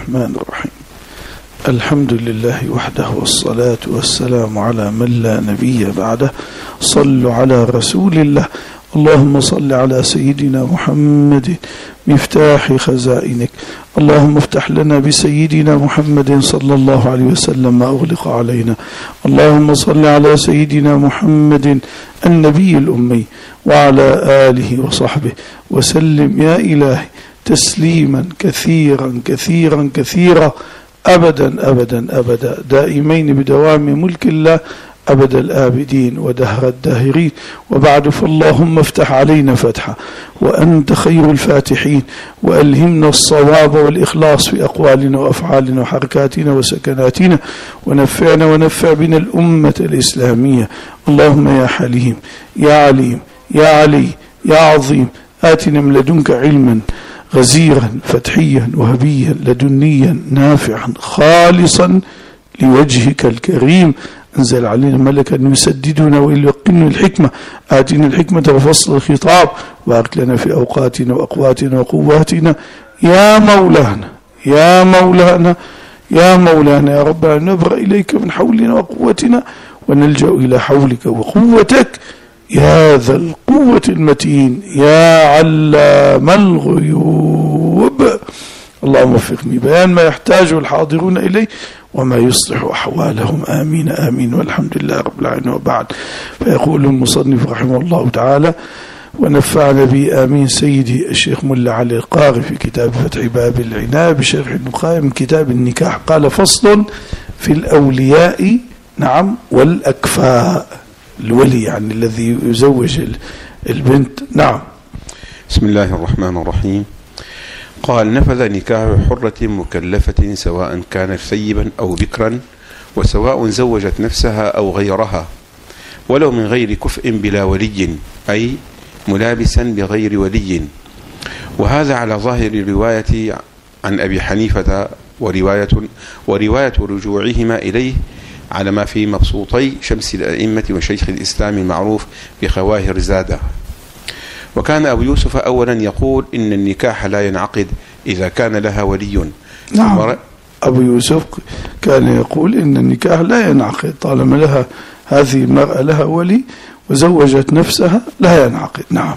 الرحمن الرحيم. الحمد لله وحده والصلاة والسلام على من لا نبي بعده. صلوا على رسول الله. اللهم صل على سيدنا محمد مفتاح خزائنك. اللهم افتح لنا بسيدنا محمد صلى الله عليه وسلم ما أغلق علينا. اللهم صل على سيدنا محمد النبي الأمي وعلى آله وصحبه وسلم يا إلهي تسليما كثيرا كثيرا كثيرا أبدا أبدا أبدا دائمين بدوام ملك الله أبد الآبدين ودهر الداهرين. وبعد فاللهم افتح علينا فتحا وأنت خير الفاتحين، وألهمنا الصواب والإخلاص في أقوالنا وأفعالنا وحركاتنا وسكناتنا، ونفعنا ونفع بنا الأمة الإسلامية. اللهم يا حليم يا عليم يا علي يا عظيم آتنا من لدنك علما غزيرا فتحيا وهبيا لدنيا نافعا خالصا لوجهك الكريم. انزل علينا ملكا يسددنا ويلقنا الحكمة. آتنا الحكمة وفصل الخطاب، وبارك لنا في أوقاتنا وأقواتنا وقواتنا يا مولانا يا مولانا يا مولانا يا رب. نبرأ إليك من حولنا وقوتنا ونلجأ إلى حولك وقوتك يا ذا القوة المتين يا علام الغيوب. اللهم وفقني بيان ما يحتاجه الحاضرون إليه وما يصلح أحوالهم. آمين آمين والحمد لله رب العالمين. وبعد، فيقول المصنف رحمه الله تعالى ونفعنا به آمين سيدي الشيخ ملا علي القاري في كتاب فتح باب العناية بشرح النخاية من كتاب النكاح. قال فصل في الأولياء نعم والأكفاء. الولي يعني الذي يزوج البنت. نعم. بسم الله الرحمن الرحيم. قال نفذ نكاح حرة مكلفة سواء كانت ثيبا أو بكرا، وسواء زوجت نفسها أو غيرها، ولو من غير كفء بلا ولي، أي ملابسا بغير ولي. وهذا على ظاهر الرواية عن أبي حنيفة، ورواية رجوعهما إليه على ما في مبسوطي شمس الأئمة وشيخ الإسلام المعروف بخواهر زادة. وكان أبو يوسف أولا يقول إن النكاح لا ينعقد إذا كان لها ولي. نعم، أبو يوسف كان يقول إن النكاح لا ينعقد طالما لها هذه المرأة لها ولي وزوجت نفسها لا ينعقد. نعم.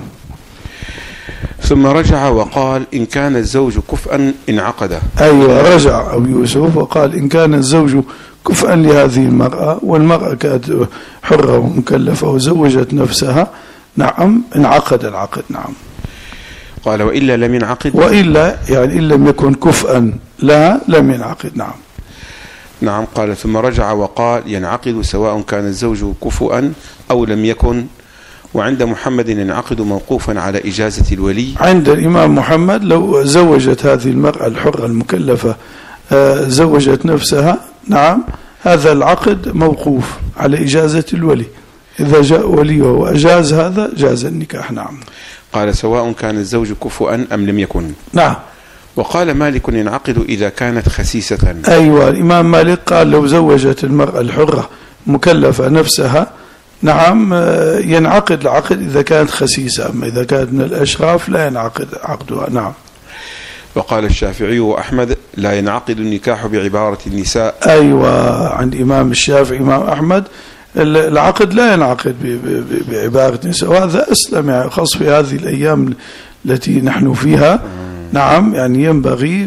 ثم رجع وقال إن كان الزوج كفءا انعقد. أيوة، رجع أبو يوسف وقال إن كان الزوج كفءا لهذه المرأة، والمرأة كانت حرة ومكلفة وزوجت نفسها، نعم انعقد العقد. نعم. قال وإلا لم ينعقد. وإلا يعني إن لم يكن كفءا لا لم ينعقد. نعم. نعم. قال ثم رجع وقال ينعقد سواء كان الزوج كفءا أو لم يكن. وعند محمد ينعقد موقوفا على إجازة الولي. عند الإمام محمد لو زوجت هذه المرأة الحرة المكلفة زوجت نفسها، نعم، هذا العقد موقوف على إجازة الولي. إذا جاء وليه وأجاز هذا جاز النكاح. نعم. قال سواء كان الزوج كفؤا أم لم يكن. نعم. وقال مالك ينعقد إذا كانت خسيسة. أيوة، الإمام مالك قال لو زوجت المرأة الحرة مكلفة نفسها، نعم، ينعقد العقد إذا كانت خسيسة، أما إذا كانت من الأشراف لا ينعقد عقدها. نعم. وقال الشافعي وأحمد لا ينعقد النكاح بعبارة النساء. أيوة، عند إمام الشافعي إمام أحمد العقد لا ينعقد بعبارة النساء، وهذا أسلم يعني خاص في هذه الأيام التي نحن فيها. نعم، يعني ينبغي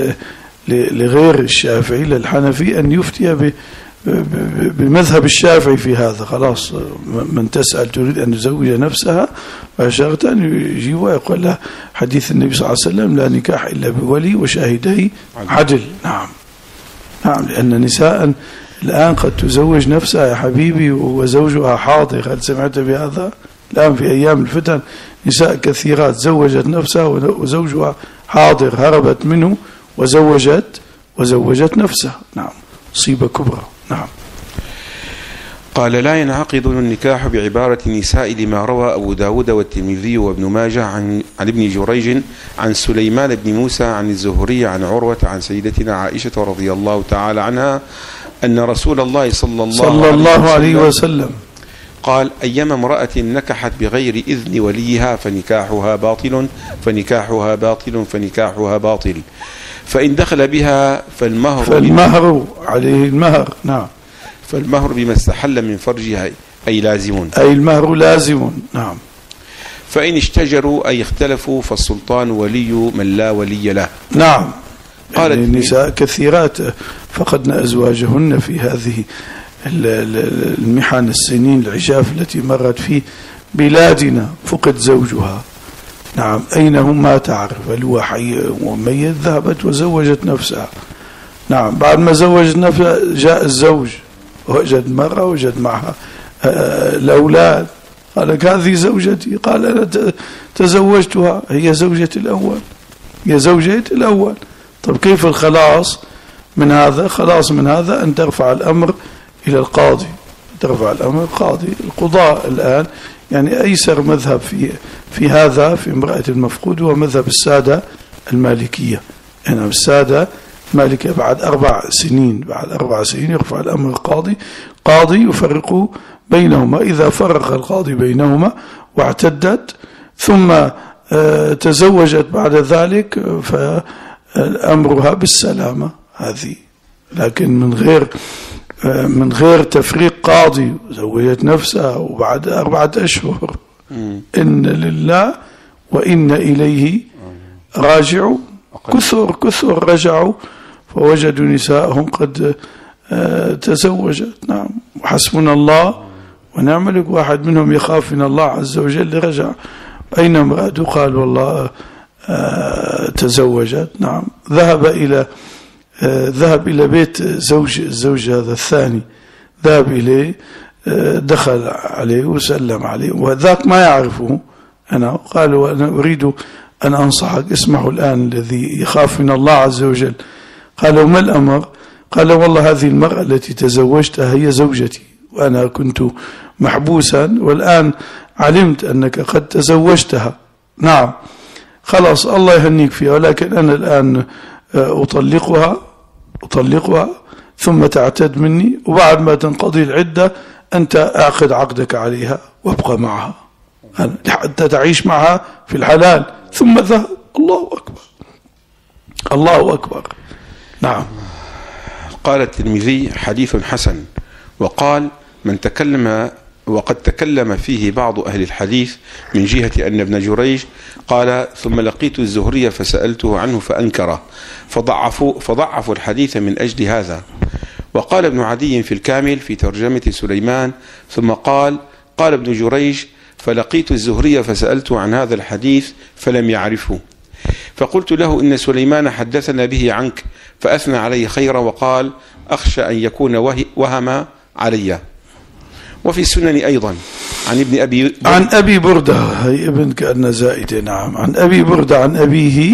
لغير الشافعي للحنفي أن يفتي بمذهب الشافعي في هذا. خلاص، من تسأل تريد أن تزوج نفسها فشرط أن يجيب ويقول له حديث النبي صلى الله عليه وسلم لا نكاح إلا بولي وشاهدي عدل. نعم. نعم، لأن نساء الآن قد تزوج نفسها يا حبيبي وزوجها حاضر. هل سمعت بهذا؟ الآن في أيام الفتن نساء كثيرات زوجت نفسها وزوجها حاضر، هربت منه وزوجت نفسها. نعم، مصيبة كبرى. نعم. قال لا ينعقد النكاح بعبارة النساء لما روى أبو داود والترمذي وابن ماجه عن ابن جريج عن سليمان بن موسى عن الزهري عن عروة عن سيدتنا عائشة رضي الله تعالى عنها أن رسول الله صلى الله عليه وسلم قال أيما امرأة نكحت بغير إذن وليها فنكاحها باطل فنكاحها باطل فنكاحها باطل. فإن دخل بها فالمهر عليه المهر. نعم. فالمهر بما استحل من فرجها أي لازم، أي المهر لازم. نعم. فإن اشتجروا أي اختلفوا فالسلطان ولي من لا ولي له. نعم. قالت يعني النساء كثيرات فقدن أزواجهن في هذه المحن السنين العجاف التي مرت في بلادنا، فقد زوجها. نعم. أين هم ما تعرف، هل هو حي وميت، ذهبت وزوجت نفسها. نعم. بعد ما زوجت نفسها جاء الزوج، وجد مرة وجد معها الأولاد، قال هذه زوجتي، قال أنا تزوجتها، هي زوجتي الأول، هي زوجتي الأول. طب كيف الخلاص من هذا؟ خلاص من هذا أن ترفع الأمر إلى القاضي، ترفع الأمر القاضي. القضاء الآن يعني أيسر مذهب في هذا في امرأة المفقود هو مذهب السادة المالكية. يعني السادة المالكية بعد 4 سنين، بعد 4 سنين يرفع الأمر القاضي، قاضي يفرق بينهما. إذا فرق القاضي بينهما واعتدت ثم تزوجت بعد ذلك فأمرها بالسلامة هذه، لكن من غير تفريق قاضي، زوجت نفسها وبعد 4 أشهر إن لله وإن إليه راجعوا. كثر رجعوا فوجدوا نساءهم قد تزوجت. نعم. وحسبنا الله ونعم الوكيل. واحد منهم يخاف من الله عز وجل رجع، أين امرأته؟ قال والله تزوجت. نعم. ذهب إلى بيت الزوج هذا الثاني، ذهب إليه، دخل عليه وسلم عليه، وذاك ما يعرفه أنا. قالوا أنا أريد أن أنصحك، اسمعوا الآن الذي يخاف من الله عز وجل. قالوا ما الأمر؟ قال والله هذه المرأة التي تزوجتها هي زوجتي، وأنا كنت محبوسا والآن علمت أنك قد تزوجتها. نعم. خلاص الله يهنيك فيها، ولكن أنا الآن أطلقها ثم تعتد مني، وبعد ما تنقضي العدة أنت أعقد عقدك عليها وابقى معها حتى تعيش معها في الحلال. ثم ذهب. الله أكبر، الله أكبر. نعم. قال الترمذي حديث حسن. وقال وقد تكلم فيه بعض أهل الحديث من جهة أن ابن جريج قال ثم لقيت الزهري فسألته عنه فأنكره فضعفوا الحديث من أجل هذا. وقال ابن عدي في الكامل في ترجمة سليمان ثم قال ابن جريج فلقيت الزهري فسألته عن هذا الحديث فلم يعرفه، فقلت له إن سليمان حدثنا به عنك، فأثنى عليه خيرا وقال أخشى أن يكون وهم علي. وفي السنن أيضا عن أبي بردة، هي ابن كأن زائدة. نعم. عن أبي بردة عن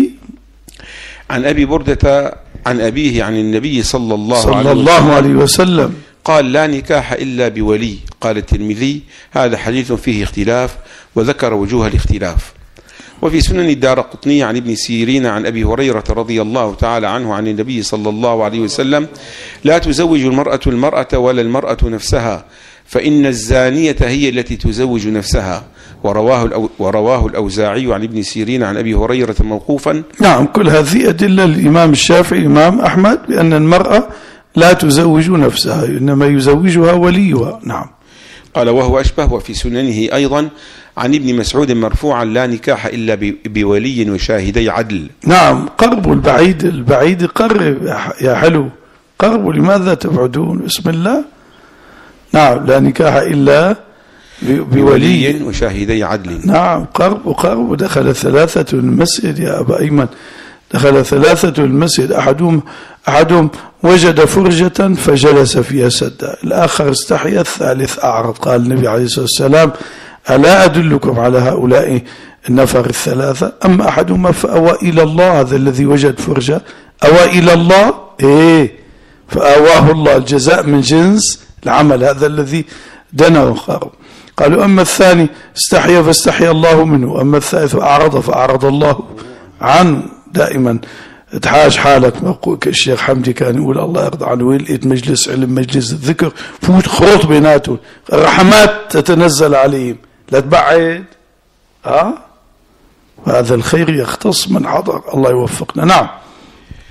أبي بردة عن أبيه عن النبي صلى الله عليه وسلم قال لا نكاح إلا بولي. قال الترمذي هذا حديث فيه اختلاف، وذكر وجوه الاختلاف. وفي سنن الدارقطني عن ابن سيرين عن أبي هريرة رضي الله تعالى عنه عن النبي صلى الله عليه وسلم لا تزوج المرأة ولا المرأة نفسها، فإن الزانية هي التي تزوج نفسها. ورواه الأوزاعي عن ابن سيرين عن أبي هريرة موقوفا. نعم. كل هذه أدلة الإمام الشافعي الإمام أحمد بأن المرأة لا تزوج نفسها، إنما يزوجها وليها. نعم. قال وهو أشبه. وفي سننه أيضا عن ابن مسعود مرفوعا لا نكاح إلا بولي وشاهدي عدل. نعم. قربوا البعيد قرب يا حلو، قربوا، لماذا تبعدون؟ بسم الله. نعم. لا نكاح إلا بولي وشاهدي عدل. نعم. قرب. دخل 3 المسجد يا أبا أيمن، دخل 3 المسجد، أحدهم وجد فرجة فجلس فيها سدا، الآخر استحيا، الثالث أعرض. قال النبي عليه الصلاة والسلام ألا أدلكم على هؤلاء النفر 3؟ أما أحدهما فأوى إلى الله، هذا الذي وجد فرجة أوى إلى الله، فأواه الله، الجزاء من جنس العمل، هذا الذي دنا وخارب. قالوا أما الثاني استحيا فاستحيا الله منه، أما الثالث فأعرض الله عنه. دائما تحاج حالك، الشيخ حمدي كان يقول الله يرضى عنه، لقيت مجلس علم مجلس الذكر فوت خروط بيناتهم، الرحمات تتنزل عليهم، لا تبعد. هذا الخير يختص من حضر. الله يوفقنا. نعم.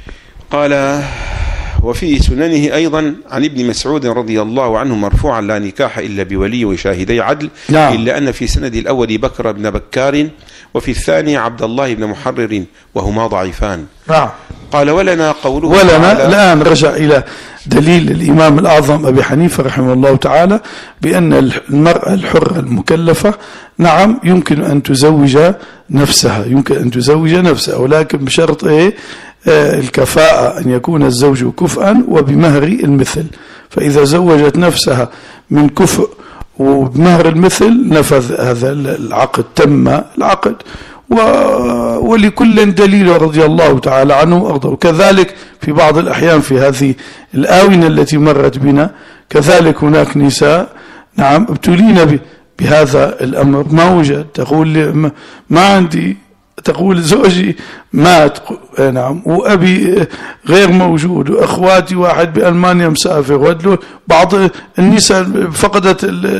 قال وفي سننه أيضا عن ابن مسعود رضي الله عنه مرفوعا لا نكاح إلا بولي وشاهدي عدل. نعم. إلا أن في سند الأول بكر بن بكار وفي الثاني عبد الله بن محرر وهما ضعيفان. نعم. قال ولنا قوله ولنا الآن رجع إلى دليل الإمام الأعظم أبي حنيفة رحمه الله تعالى بأن المرأة الحرة المكلفة نعم يمكن أن تزوج نفسها، ولكن بشرط الكفاءة، أن يكون الزوج كفءا وبمهر المثل. فإذا زوجت نفسها من كفء وبمهر المثل نفذ هذا العقد، تم العقد، ولكل دليل رضي الله تعالى عنه وأرضاه. كذلك في بعض الأحيان في هذه الآونة التي مرت بنا كذلك هناك نساء نعم ابتلين بهذا الأمر، ما وجد، تقول ما عندي، تقول زوجي مات نعم وأبي غير موجود وأخواتي واحد بألمانيا مسافر، بعض النساء فقدت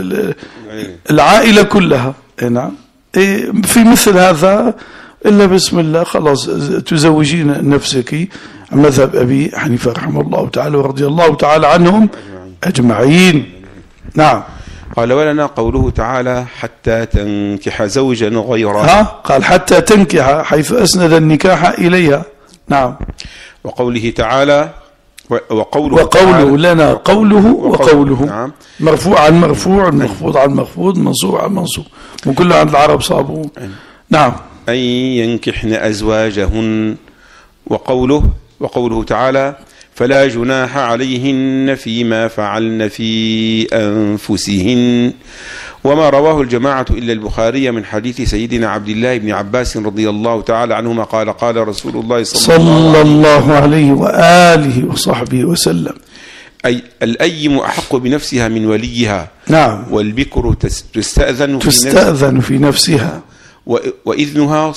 العائلة كلها نعم. في مثل هذا إلا بسم الله خلاص تزوجين نفسك، مذهب أبي حنيفة رحمه الله تعالى ورضي الله تعالى عنهم أجمعين. نعم. قال ولنا قوله تعالى حتى تنكح زوجا غيرها. قال حتى تنكح، حيث أسند النكاح إليها. نعم. وقوله تعالى وقوله لنا قوله وقوله. نعم. مرفوع عن مرفوع، مخفوض عن مخفوض، منصوب عن منصوب، وكل عند العرب صابون. نعم. أن ينكحن أزواجهن. وقوله تعالى فلا جناح عليهن فيما فعلن في أنفسهن. وما رواه الجماعة إلا البخاري من حديث سيدنا عبد الله بن عباس رضي الله تعالى عنهما قال قال رسول الله صلى الله عليه وآله وصحبه وسلم أي الأيم أحق بنفسها من وليها. نعم. والبكر تستأذن في نفسها وإذنها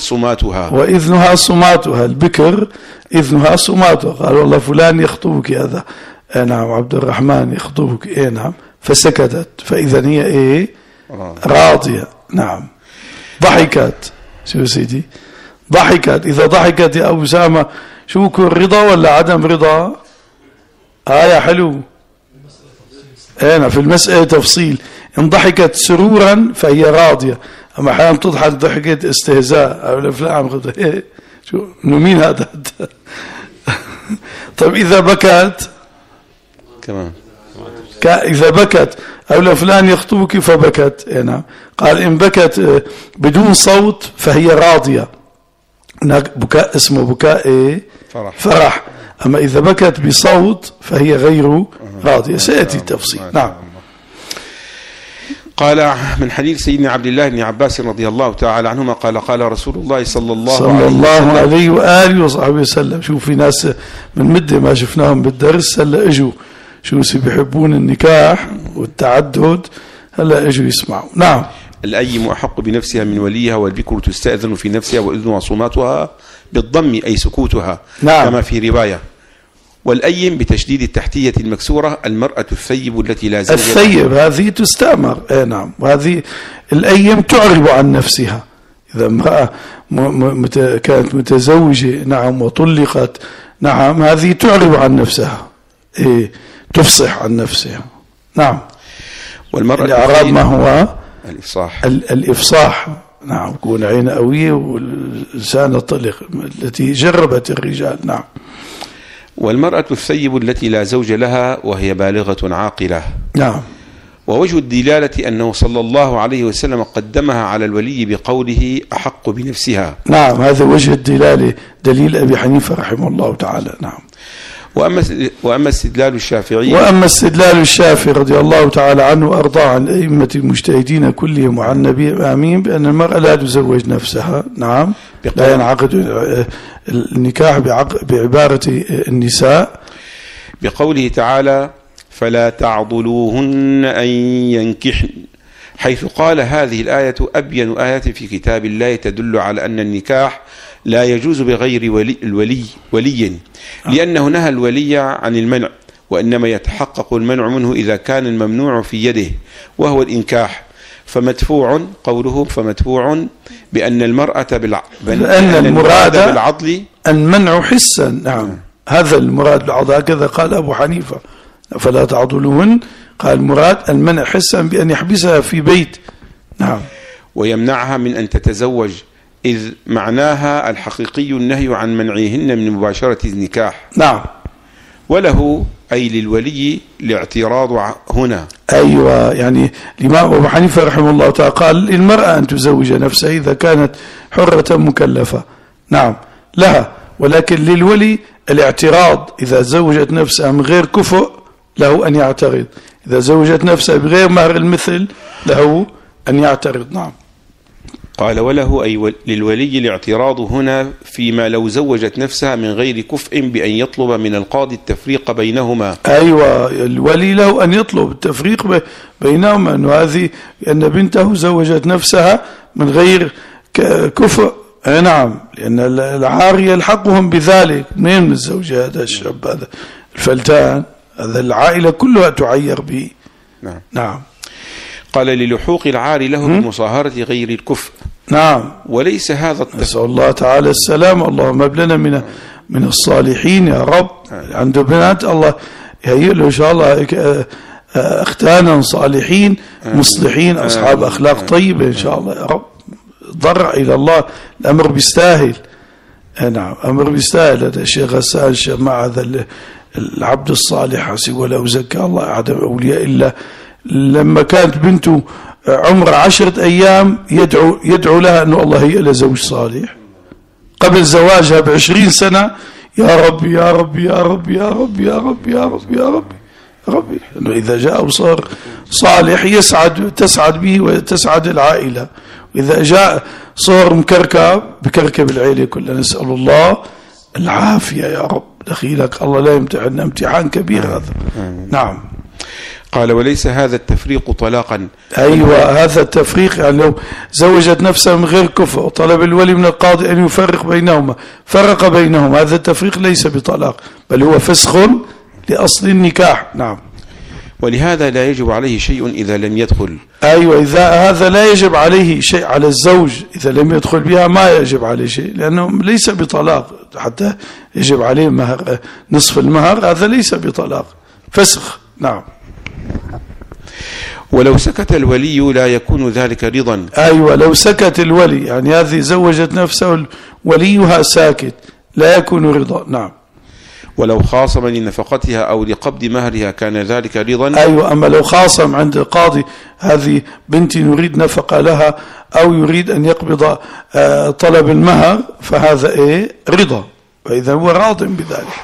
صماتها. البكر إذنها صماتها. قال والله فلان يخطبك هذا، نعم، عبد الرحمن يخطبك، نعم، فسكتت، فإذا هي راضية. نعم. ضحكت، شو سيدي، ضحكت. إذا ضحكت يا أبو أسامة شو يكون، رضا ولا عدم رضا؟ يا حلو، في المسألة تفصيل. إن ضحكت سرورا فهي راضية، أما أحيانا تضحك ضحكة استهزاء أو الأفلام شو مين هذا؟ طيب إذا بكت كمان، إذا بكت أو فلان يخطبك فبكت، نعم. قال إن بكت بدون صوت فهي راضية، هناك بكاء اسمه بكاء فرح. أما إذا بكت بصوت فهي غير راضية، سيأتي التفصيل. نعم. قال من حديث سيدنا عبد الله بن عباس رضي الله تعالى عنهما قال قال رسول الله صلى الله عليه وآله وصحبه وسلم. شوف في ناس من مدة ما شفناهم بالدرس، هلا اجوا شو بيحبون النكاح والتعدد، هلا اجوا يسمعوا. نعم. الأيم أحق بنفسها من وليها، والبكر تستأذن في نفسها وإذنها صماتها بالضم أي سكوتها. نعم. كما في رواية. والأيم بتشديد التحتية المكسورة المرأة الثيب التي لا زوج لها. الثيب هذه تستأمر، نعم. وهذه الأيم تعرب عن نفسها. إذا امرأة كانت متزوجة نعم وطلقت، نعم، هذه تعرب عن نفسها، تفصح عن نفسها. نعم. والمرأة الإعراب ما هو؟ الإفصاح. نعم، يكون عين قوية ولسان طلق، التي جربت الرجال. نعم. والمرأة الثيب التي لا زوج لها وهي بالغة عاقلة. نعم. ووجه الدلالة أنه صلى الله عليه وسلم قدمها على الولي بقوله أحق بنفسها. نعم، هذا وجه الدلالة، دليل أبي حنيفة رحمه الله تعالى. نعم. وأما استدلال الشافعي رضي الله تعالى عنه وأرضاه عن أئمة المجتهدين كلهم وعن النبي آمين بأن المرأة لا تزوج نفسها. نعم. لا ينعقد النكاح بعبارة النساء بقوله تعالى فلا تعضلوهن أن ينكحن، حيث قال هذه الآية أبين آية في كتاب الله تدل على أن النكاح لا يجوز بغير ولي لأنه نهى الولي عن المنع، وإنما يتحقق المنع منه إذا كان الممنوع في يده وهو الإنكاح. فمدفوع قوله بأن المرأة بأن المراد بالعضل المنع حسا. نعم. هذا المراد بالعض، هكذا قال أبو حنيفة فلا تعضلوهن، قال المراد المنع حسا بأن يحبسها في بيت. نعم. ويمنعها من أن تتزوج، إذ معناها الحقيقي النهي عن منعهن من مباشرة النكاح. نعم. وله أي للولي الاعتراض هنا. أيوة، يعني الإمام أبو حنيفة رحمه الله تعالى قال للمرأة أن تزوج نفسها إذا كانت حرة مكلفة. نعم لها، ولكن للولي الاعتراض إذا زوجت نفسها من غير كفء له أن يعترض، إذا زوجت نفسها بغير مهر المثل له أن يعترض. نعم. قال وله أي للولي الاعتراض هنا فيما لو زوجت نفسها من غير كفء بأن يطلب من القاضي التفريق بينهما. أيوة، الولي له أن يطلب التفريق بينهما، أنه هذه أن بنته زوجت نفسها من غير كفء. نعم، لأن العار يلحقهم بذلك. من الزوج هذا الشاب هذا الفلتان، هذا العائلة كلها تعير به. نعم. نعم. قال للحوق العار له بمصاهرة غير الكفء. نعم. وليس هذا نسأل الله تعالى السلام. اللهم ابلنا من الصالحين يا رب. عنده بنات الله يهيئ له إن شاء الله أختانا صالحين مصلحين أصحاب أخلاق طيبة إن شاء الله يا رب. ضرع إلى الله، الأمر بيستاهل. نعم، أمر بيستاهل. هذا الشيخ غسان مع هذا العبد الصالح حسب ولو زكى الله أحد أولياء إلا لما كانت بنته عمر 10 أيام يدعو لها أنه الله هي لها زوج صالح قبل زواجها ب20 سنة. يا رب يا رب يا رب يا رب يا رب يا رب يا رب يا رب، أنه إذا جاء وصار صالح تسعد به وتسعد العائلة، وإذا جاء صار مكركب بكركب العائلة كلها. نسأل الله العافية يا رب. دخيلك الله لا يمتحن امتحان كبير هذا. نعم. قال وليس هذا التفريق طلاقا. أيوة، هذا التفريق يعني لو زوجت نفسها من غير كفء وطلب الولي من القاضي أن يفرق بينهما، فرق بينهما، هذا التفريق ليس بطلاق بل هو فسخ لأصل النكاح. نعم. ولهذا لا يجب عليه شيء إذا لم يدخل. أيوة، إذا هذا لا يجب عليه شيء على الزوج إذا لم يدخل بها، ما يجب عليه شيء لأنه ليس بطلاق. حتى يجب عليه مهر نصف المهر، هذا ليس بطلاق، فسخ. نعم. ولو سكت الولي لا يكون ذلك رضا. أيوة، لو سكت الولي، يعني هذه زوجت نفسه وليها ساكت لا يكون رضا. نعم. ولو خاصم لنفقتها أو لقبض مهرها كان ذلك رضا. أيوة، أما لو خاصم عند القاضي هذه بنتي نريد نفقة لها أو يريد أن يقبض طلب المهر فهذا رضا، فإذا هو راض بذلك.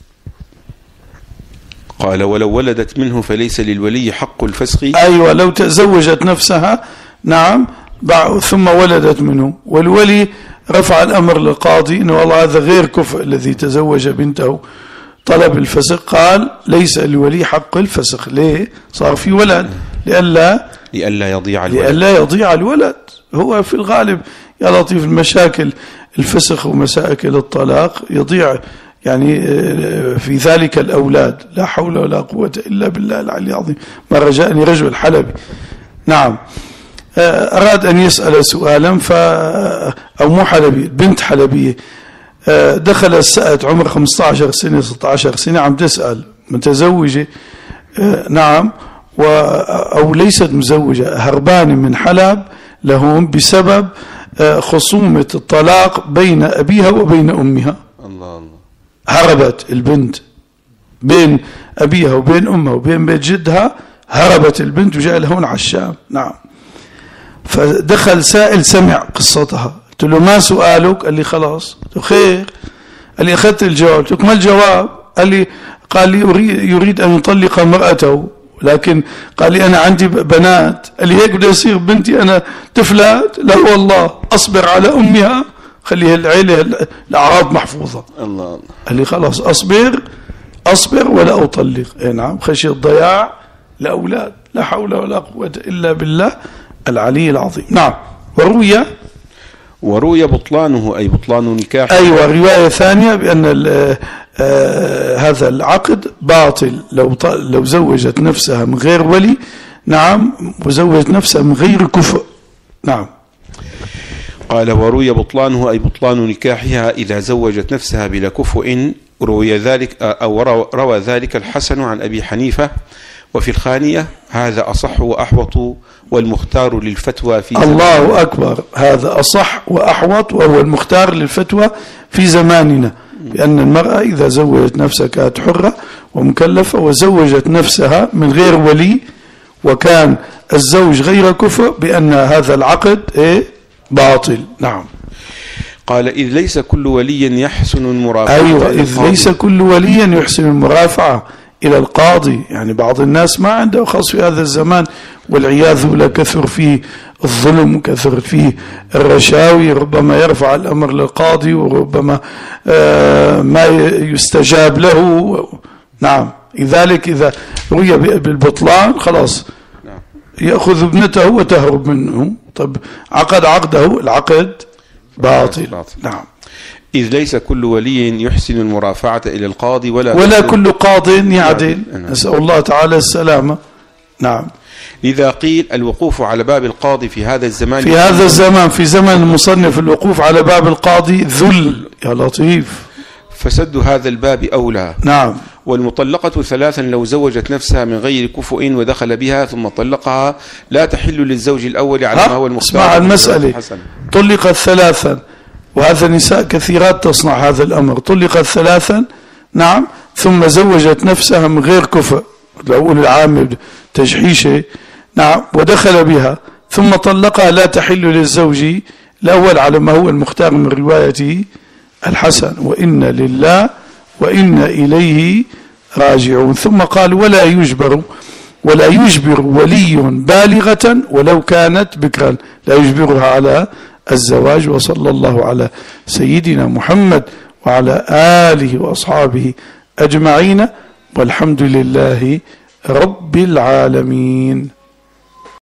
قال ولو ولدت منه فليس للولي حق الفسخ. أيوة، لو تزوجت نفسها نعم ثم ولدت منه والولي رفع الأمر للقاضي إنه والله هذا غير كفء الذي تزوج بنته، طلب الفسخ، قال ليس للولي حق الفسخ. ليه؟ صار في ولد لئلا يضيع الولد. هو في الغالب يا لطيف المشاكل الفسخ ومساكل الطلاق يضيع يعني في ذلك الأولاد. لا حول ولا قوة إلا بالله العلي العظيم. مرة جاءني رجل حلبي نعم أراد أن يسأل سؤالا أو مو حلبي، بنت حلبية دخل السأت عمر 15 سنة 16 سنة عم تسأل متزوجة نعم أو ليست مزوجة، هربانة من حلب لهم بسبب خصومة الطلاق بين أبيها وبين أمها. الله. هربت البنت بين أبيها وبين أمها وبين بيت جدها، هربت البنت وجاء لهون على الشام. نعم. فدخل سائل سمع قصتها، قلت له ما سؤالك؟ قال لي خلاص. قلت له خير. قال لي أخذت الجواب. قلت له ما الجواب؟ قال لي يريد أن يطلق امرأته، لكن قال لي أنا عندي بنات. قال لي هيك بده يصير بنتي أنا طفلات؟ لا والله، أصبر على أمها، خليها العيلة الأعراض محفوظة. الله. قال لي خلاص أصبر ولا أطلق. نعم، خشية الضياع لأولاد. لا حول ولا قوة إلا بالله العلي العظيم. نعم. وروي بطلانه أي بطلان نكاح. أيوة، رواية ثانية بأن هذا العقد باطل لو زوجت نفسها من غير ولي. نعم، وزوجت نفسها من غير كفء. نعم. قال وروي بطلانه أي بطلان نكاحها إذا زوجت نفسها بلا كفء روي ذلك أو روى ذلك الحسن عن أبي حنيفة. وفي الخانية هذا أصح وأحوط والمختار للفتوى في زماننا. الله أكبر، هذا أصح وأحوط وهو المختار للفتوى في زماننا، بأن المرأة إذا زوجت نفسها كانت حرة ومكلفة وزوجت نفسها من غير ولي وكان الزوج غير كفء بأن هذا العقد باطل. نعم. قال إذ ليس كل ولي يحسن المرافعة. أيوة، إذ ليس كل ولي يحسن المرافعة إلى القاضي. يعني بعض الناس ما عنده، خاص في هذا الزمان والعياذ بالله كثر فيه الظلم وكثر فيه الرشاوي، ربما يرفع الأمر للقاضي وربما ما يستجاب له. نعم. لذلك إذا روي بالبطلان خلاص يأخذ ابنته وتهرب منه. طب عقد عقده، العقد باطل. نعم. إذ ليس كل ولي يحسن المرافعة إلى القاضي ولا كل قاض يعدل. نسأل الله تعالى السلامة. نعم. لذا قيل الوقوف على باب القاضي في هذا الزمان، في زمن المصنف، الوقوف على باب القاضي ذل. يا لطيف. فسد هذا الباب أولى. نعم. والمطلقة ثلاثا لو زوجت نفسها من غير كفء ودخل بها ثم طلقها لا تحل للزوج الأول على ما هو المختار. اسمع المسألة، طلقت ثلاثا، وهذا نساء كثيرات تصنع هذا الأمر. طلقت ثلاثا، نعم، ثم زوجت نفسها من غير كفء، الأول العام تجحيشة، نعم، ودخل بها ثم طلقها لا تحل للزوج الأول على ما هو المختار من رواية الحسن، وإن لله وإن إليه راجعون. ثم قال ولا يجبر ولي بالغة ولو كانت بكرا، لا يجبرها على الزواج. وصلى الله على سيدنا محمد وعلى آله وأصحابه أجمعين، والحمد لله رب العالمين.